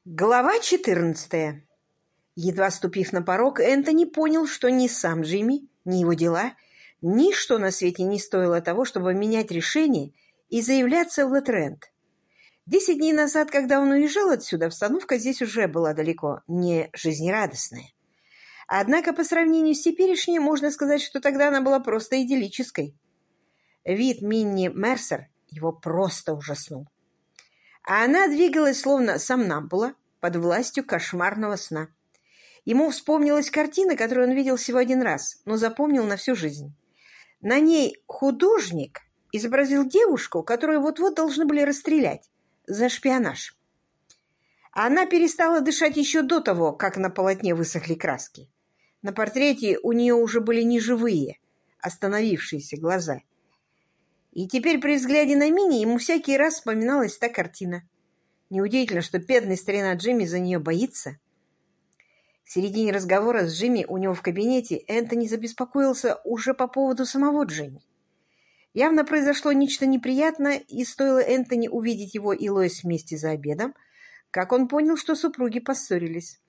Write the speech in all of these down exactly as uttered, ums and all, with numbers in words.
Глава четырнадцатая. Едва ступив на порог, Энтони понял, что ни сам Джимми, ни его дела, ничто на свете не стоило того, чтобы менять решение и заявляться в Летренд. Десять дней назад, когда он уезжал отсюда, обстановка здесь уже была далеко не жизнерадостная. Однако по сравнению с теперешней можно сказать, что тогда она была просто идиллической. Вид Минни Мерсер его просто ужаснул. А она двигалась, словно сомнамбула, под властью кошмарного сна. Ему вспомнилась картина, которую он видел всего один раз, но запомнил на всю жизнь. На ней художник изобразил девушку, которую вот-вот должны были расстрелять за шпионаж. Она перестала дышать еще до того, как на полотне высохли краски. На портрете у нее уже были неживые, остановившиеся глаза. И теперь при взгляде на Минни ему всякий раз вспоминалась та картина. Неудивительно, что бедный старина Джимми за нее боится. В середине разговора с Джимми у него в кабинете Энтони забеспокоился уже по поводу самого Джимми. Явно произошло нечто неприятное, и стоило Энтони увидеть его и Лоис вместе за обедом, как он понял, что супруги поссорились.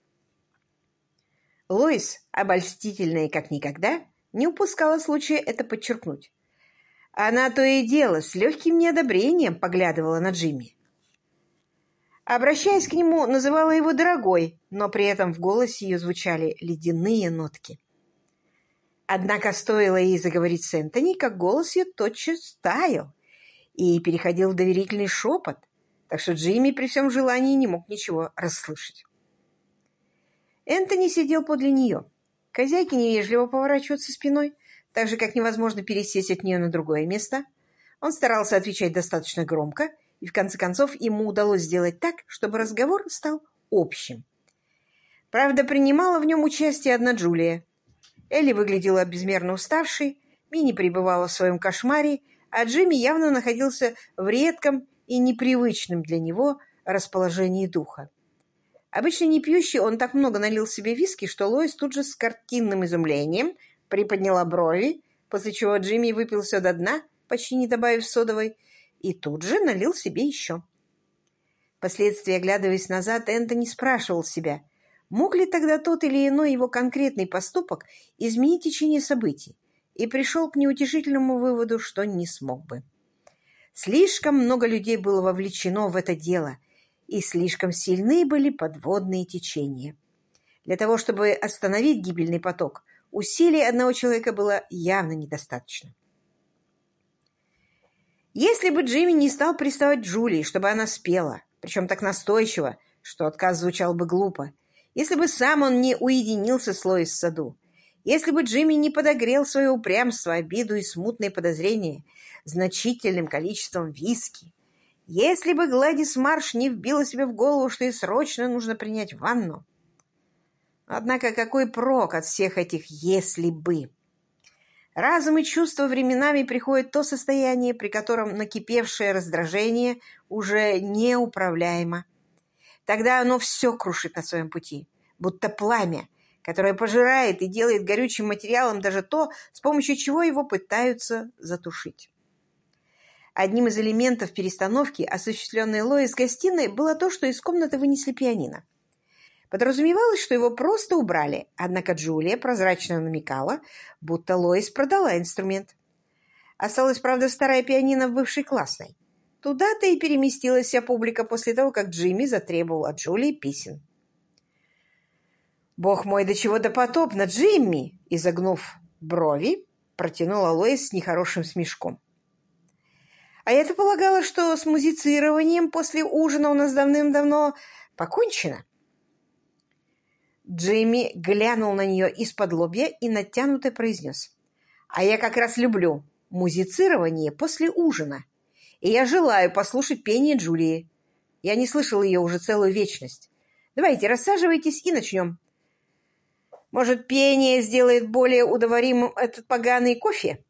Лоис, обольстительная как никогда, не упускала случая это подчеркнуть. Она то и дело с легким неодобрением поглядывала на Джимми. Обращаясь к нему, называла его «дорогой», но при этом в голосе ее звучали ледяные нотки. Однако стоило ей заговорить с Энтони, как голос ее тотчас таял и переходил в доверительный шепот, так что Джимми при всем желании не мог ничего расслышать. Энтони сидел подле нее. К хозяйке невежливо поворачиваться спиной, так же, как невозможно пересесть от нее на другое место. Он старался отвечать достаточно громко, и в конце концов ему удалось сделать так, чтобы разговор стал общим. Правда, принимала в нем участие одна Джулия. Элли выглядела безмерно уставшей, Минни пребывала в своем кошмаре, а Джимми явно находился в редком и непривычном для него расположении духа. Обычно не пьющий, он так много налил себе виски, что Лоис тут же с картинным изумлением приподняла брови, после чего Джимми выпил все до дна, почти не добавив содовой, и тут же налил себе еще. Впоследствии, оглядываясь назад, Энтони спрашивал себя, мог ли тогда тот или иной его конкретный поступок изменить течение событий, и пришел к неутешительному выводу, что не смог бы. Слишком много людей было вовлечено в это дело, и слишком сильны были подводные течения. Для того, чтобы остановить гибельный поток, усилий одного человека было явно недостаточно. Если бы Джимми не стал приставать к Джулии, чтобы она спела, причем так настойчиво, что отказ звучал бы глупо, если бы сам он не уединился с Лоис в саду, если бы Джимми не подогрел свое упрямство, обиду и смутные подозрения значительным количеством виски, если бы Гладис Марш не вбила себе в голову, что ей срочно нужно принять ванну. Однако какой прок от всех этих «если бы»? Разум и чувство временами приходит то состояние, при котором накипевшее раздражение уже неуправляемо. Тогда оно все крушит на своем пути, будто пламя, которое пожирает и делает горючим материалом даже то, с помощью чего его пытаются затушить. Одним из элементов перестановки, осуществленной Лоис в гостиной, было то, что из комнаты вынесли пианино. Подразумевалось, что его просто убрали, однако Джулия прозрачно намекала, будто Лоис продала инструмент. Осталась, правда, старая пианино в бывшей классной. Туда-то и переместилась вся публика после того, как Джимми затребовал от Джулии писем. «Бог мой, до чего допотопно, Джимми!» Изогнув брови, протянула Лоис с нехорошим смешком. «А я-то полагала, что с музицированием после ужина у нас давным-давно покончено». Джимми глянул на нее из-под лобья и натянуто произнес. «А я как раз люблю музицирование после ужина, и я желаю послушать пение Джулии. Я не слышал ее уже целую вечность. Давайте, рассаживайтесь и начнем. Может, пение сделает более удоваримым этот поганый кофе?»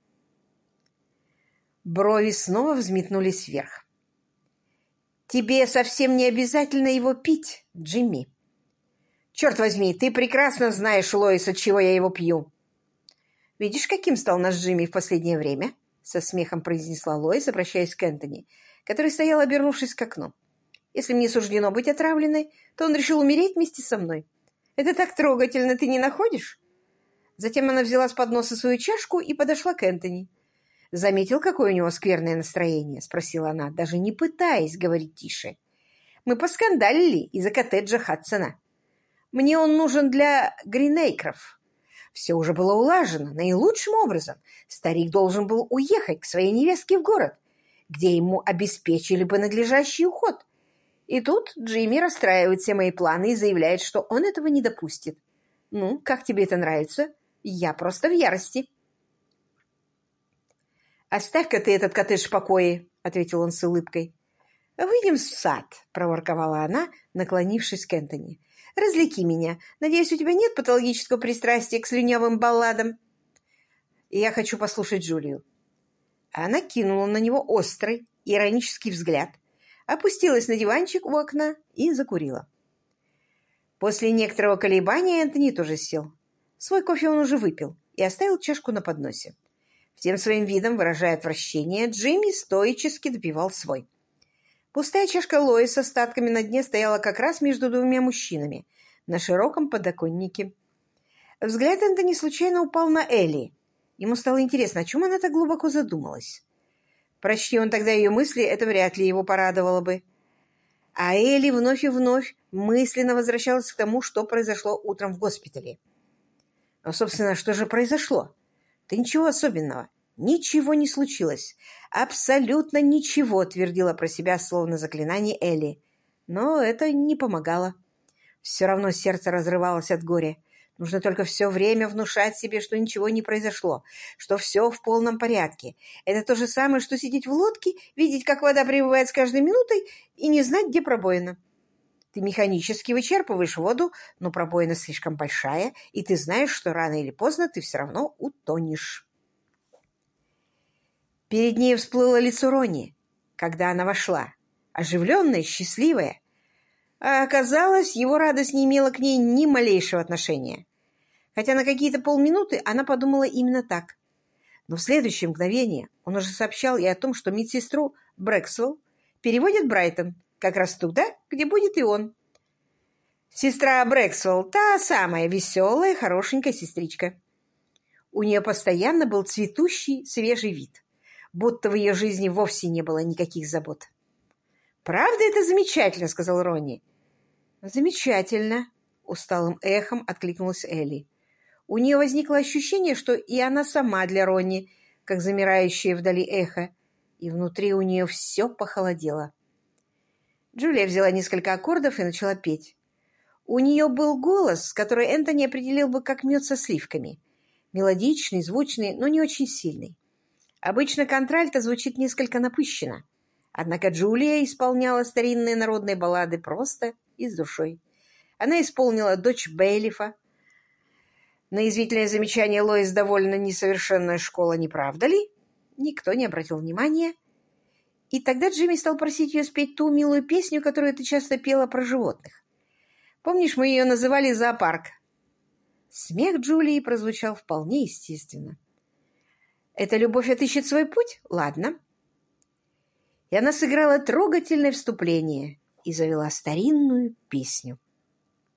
Брови снова взметнулись вверх. «Тебе совсем не обязательно его пить, Джимми. Черт возьми, ты прекрасно знаешь, Лоис, от чего я его пью». «Видишь, каким стал наш Джимми в последнее время?» — со смехом произнесла Лоис, обращаясь к Энтони, который стоял, обернувшись к окну. Если мне суждено быть отравленной, то он решил умереть вместе со мной. Это так трогательно, ты не находишь?» Затем она взяла с подноса свою чашку и подошла к Энтони. «Заметил, какое у него скверное настроение?» — спросила она, даже не пытаясь говорить тише. «Мы поскандалили из-за коттеджа Хадсона. Мне он нужен для Гринейкров. Все уже было улажено наилучшим образом. Старик должен был уехать к своей невестке в город, где ему обеспечили бы надлежащий уход. И тут Джимми расстраивает все мои планы и заявляет, что он этого не допустит. Ну, как тебе это нравится? Я просто в ярости». «Оставь-ка ты этот коттедж в покое», — ответил он с улыбкой. «Выйдем в сад», — проворковала она, наклонившись к Энтони. «Развлеки меня. Надеюсь, у тебя нет патологического пристрастия к слюнявым балладам?» «Я хочу послушать Джулию». Она кинула на него острый, иронический взгляд, опустилась на диванчик у окна и закурила. После некоторого колебания Энтони тоже сел. Свой кофе он уже выпил и оставил чашку на подносе. Всем своим видом, выражая отвращение, Джимми стоически допивал свой. Пустая чашка Лои с остатками на дне стояла как раз между двумя мужчинами на широком подоконнике. Взгляд Энтони случайно упал на Элли. Ему стало интересно, о чем она так глубоко задумалась. Прочти он тогда ее мысли, это вряд ли его порадовало бы. А Элли вновь и вновь мысленно возвращалась к тому, что произошло утром в госпитале. Но, собственно, что же произошло? Да ничего особенного. Ничего не случилось. Абсолютно ничего, твердила про себя словно заклинание Элли. Но это не помогало. Все равно сердце разрывалось от горя. Нужно только все время внушать себе, что ничего не произошло, что все в полном порядке. Это то же самое, что сидеть в лодке, видеть, как вода прибывает с каждой минутой, и не знать, где пробоина. Ты механически вычерпываешь воду, но пробоина слишком большая, и ты знаешь, что рано или поздно ты все равно утонешь. Перед ней всплыло лицо Ронни, когда она вошла, оживленная, счастливая. А оказалось, его радость не имела к ней ни малейшего отношения. Хотя на какие-то полминуты она подумала именно так. Но в следующее мгновение он уже сообщал ей о том, что медсестру Брэксвелл переводят в Брайтон, как раз туда, где будет и он. Сестра Брэксвелл, та самая веселая, хорошенькая сестричка. У нее постоянно был цветущий, свежий вид, будто в ее жизни вовсе не было никаких забот. «Правда это замечательно?» — сказал Ронни. «Замечательно», — усталым эхом откликнулась Элли. У нее возникло ощущение, что и она сама для Ронни, как замирающее вдали эхо, и внутри у нее все похолодело. Джулия взяла несколько аккордов и начала петь. У нее был голос, который Энтони определил бы как мед со сливками. Мелодичный, звучный, но не очень сильный. Обычно контральто звучит несколько напыщенно. Однако Джулия исполняла старинные народные баллады просто и с душой. Она исполнила «Дочь Бейлифа». На язвительное замечание Лоис довольно несовершенная школа, не правда ли? Никто не обратил внимания. И тогда Джимми стал просить ее спеть ту милую песню, которую ты часто пела про животных. Помнишь, мы ее называли «Зоопарк»? Смех Джулии прозвучал вполне естественно. «Это любовь отыщет свой путь? Ладно». И она сыграла трогательное вступление и завела старинную песню.